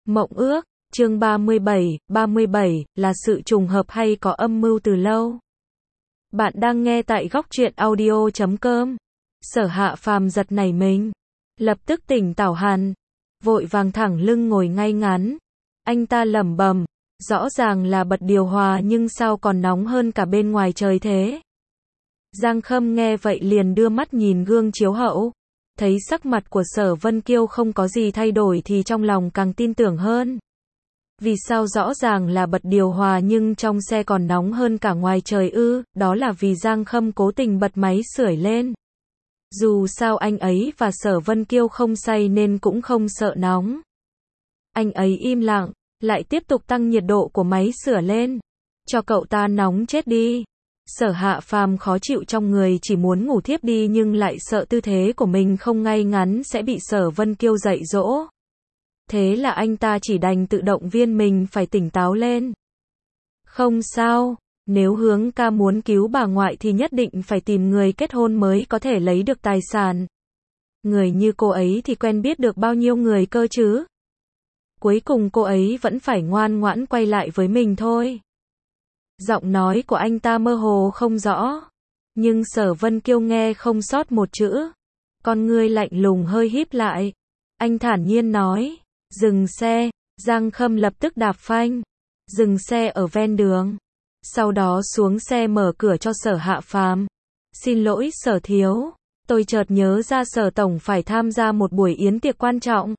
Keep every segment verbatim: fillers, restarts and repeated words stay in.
Mộng ước, chương ba mươi bảy, ba mươi bảy, là sự trùng hợp hay có âm mưu từ lâu? Bạn đang nghe tại góc truyện audio chấm com. Sở Hạ Phàm giật nảy mình, lập tức tỉnh táo hẳn, vội vàng thẳng lưng ngồi ngay ngắn. Anh ta lẩm bẩm, rõ ràng là bật điều hòa nhưng sao còn nóng hơn cả bên ngoài trời thế? Giang Khâm nghe vậy liền đưa mắt nhìn gương chiếu hậu, thấy sắc mặt của Sở Vân Kiêu không có gì thay đổi thì trong lòng càng tin tưởng hơn. Vì sao rõ ràng là bật điều hòa nhưng trong xe còn nóng hơn cả ngoài trời ư? Đó là vì Giang Khâm cố tình bật máy sưởi lên. Dù sao anh ấy và Sở Vân Kiêu không say nên cũng không sợ nóng. Anh ấy im lặng, lại tiếp tục tăng nhiệt độ của máy sưởi lên. Cho cậu ta nóng chết đi. Sở Hạ Phàm khó chịu trong người, chỉ muốn ngủ thiếp đi nhưng lại sợ tư thế của mình không ngay ngắn sẽ bị Sở Vân Kiêu dạy dỗ. Thế là anh ta chỉ đành tự động viên mình phải tỉnh táo lên. Không sao, nếu Hướng ca muốn cứu bà ngoại thì nhất định phải tìm người kết hôn mới có thể lấy được tài sản. Người như cô ấy thì quen biết được bao nhiêu người cơ chứ? Cuối cùng cô ấy vẫn phải ngoan ngoãn quay lại với mình thôi. Giọng nói của anh ta mơ hồ không rõ, nhưng Sở Vân Kiêu nghe không sót một chữ. Con ngươi lạnh lùng hơi híp lại. Anh thản nhiên nói, dừng xe. Giang Khâm lập tức đạp phanh, dừng xe ở ven đường. Sau đó xuống xe mở cửa cho Sở Hạ Phàm. Xin lỗi Sở thiếu, tôi chợt nhớ ra Sở tổng phải tham gia một buổi yến tiệc quan trọng.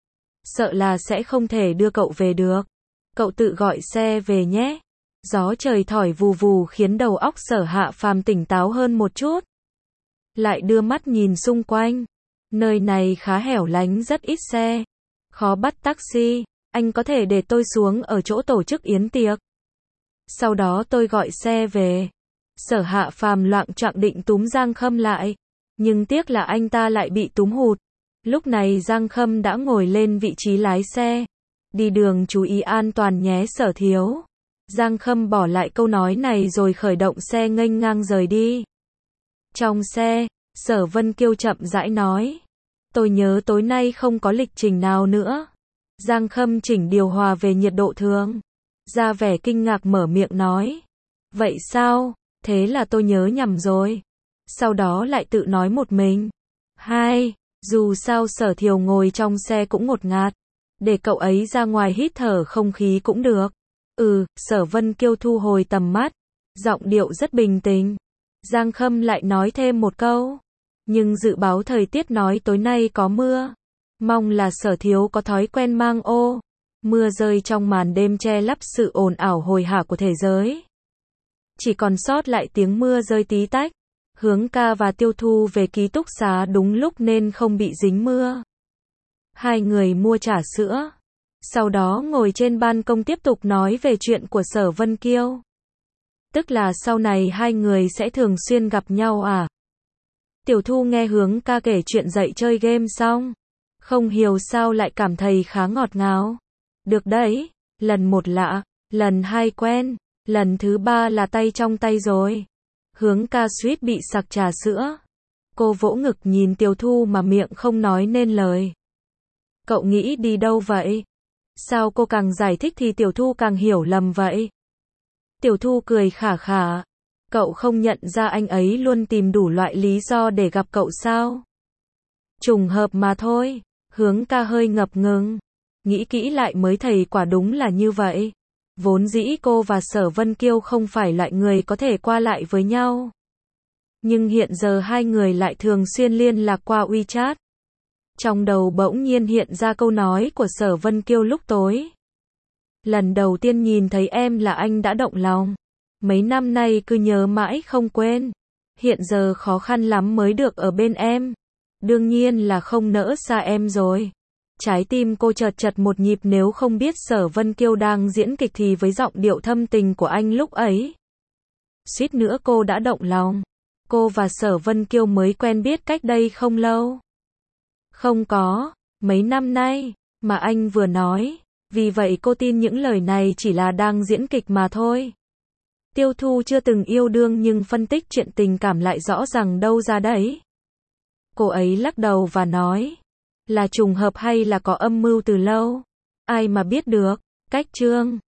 Sợ là sẽ không thể đưa cậu về được. Cậu tự gọi xe về nhé. Gió trời thổi vù vù khiến đầu óc Sở Hạ Phàm tỉnh táo hơn một chút. Lại đưa mắt nhìn xung quanh. Nơi này khá hẻo lánh, rất ít xe. Khó bắt taxi. Anh có thể để tôi xuống ở chỗ tổ chức yến tiệc. Sau đó tôi gọi xe về. Sở Hạ Phàm loạng choạng định túm Giang Khâm lại. Nhưng tiếc là anh ta lại bị túm hụt. Lúc này Giang Khâm đã ngồi lên vị trí lái xe. Đi đường chú ý an toàn nhé Sở thiếu. Giang Khâm bỏ lại câu nói này rồi khởi động xe nghênh ngang rời đi. Trong xe, Sở Vân Kiêu chậm rãi nói. Tôi nhớ tối nay không có lịch trình nào nữa. Giang Khâm chỉnh điều hòa về nhiệt độ thường. Ra vẻ kinh ngạc mở miệng nói. Vậy sao? Thế là tôi nhớ nhầm rồi. Sau đó lại tự nói một mình. Hai, dù sao Sở Thiều ngồi trong xe cũng ngột ngạt. Để cậu ấy ra ngoài hít thở không khí cũng được. Ừ, Sở Vân Kiêu thu hồi tầm mắt. Giọng điệu rất bình tĩnh. Giang Khâm lại nói thêm một câu. Nhưng dự báo thời tiết nói tối nay có mưa. Mong là Sở thiếu có thói quen mang ô. Mưa rơi trong màn đêm che lấp sự ồn ào hồi hả của thế giới. Chỉ còn sót lại tiếng mưa rơi tí tách. Hướng ca và Tiêu Thu về ký túc xá đúng lúc nên không bị dính mưa. Hai người mua trà sữa. Sau đó ngồi trên ban công tiếp tục nói về chuyện của Sở Vân Kiêu. Tức là sau này hai người sẽ thường xuyên gặp nhau à? Tiểu Thu nghe Hướng ca kể chuyện dạy chơi game xong. Không hiểu sao lại cảm thấy khá ngọt ngào. Được đấy, lần một lạ, lần hai quen, lần thứ ba là tay trong tay rồi. Hướng ca suýt bị sặc trà sữa. Cô vỗ ngực nhìn Tiểu Thu mà miệng không nói nên lời. Cậu nghĩ đi đâu vậy? Sao cô càng giải thích thì Tiểu Thu càng hiểu lầm vậy? Tiểu Thu cười khả khả. Cậu không nhận ra anh ấy luôn tìm đủ loại lý do để gặp cậu sao? Trùng hợp mà thôi. Hướng ca hơi ngập ngừng. Nghĩ kỹ lại mới thấy quả đúng là như vậy. Vốn dĩ cô và Sở Vân Kiêu không phải loại người có thể qua lại với nhau. Nhưng hiện giờ hai người lại thường xuyên liên lạc qua WeChat. Trong đầu bỗng nhiên hiện ra câu nói của Sở Vân Kiêu lúc tối. Lần đầu tiên nhìn thấy em là anh đã động lòng. Mấy năm nay cứ nhớ mãi không quên. Hiện giờ khó khăn lắm mới được ở bên em. Đương nhiên là không nỡ xa em rồi. Trái tim cô chợt chật một nhịp, nếu không biết Sở Vân Kiêu đang diễn kịch thì với giọng điệu thâm tình của anh lúc ấy. Suýt nữa cô đã động lòng. Cô và Sở Vân Kiêu mới quen biết cách đây không lâu. Không có, mấy năm nay, mà anh vừa nói. Vì vậy cô tin những lời này chỉ là đang diễn kịch mà thôi. Tiêu Thu chưa từng yêu đương nhưng phân tích chuyện tình cảm lại rõ ràng đâu ra đấy. Cô ấy lắc đầu và nói. Là trùng hợp hay là có âm mưu từ lâu? ai mà biết được. Cách chương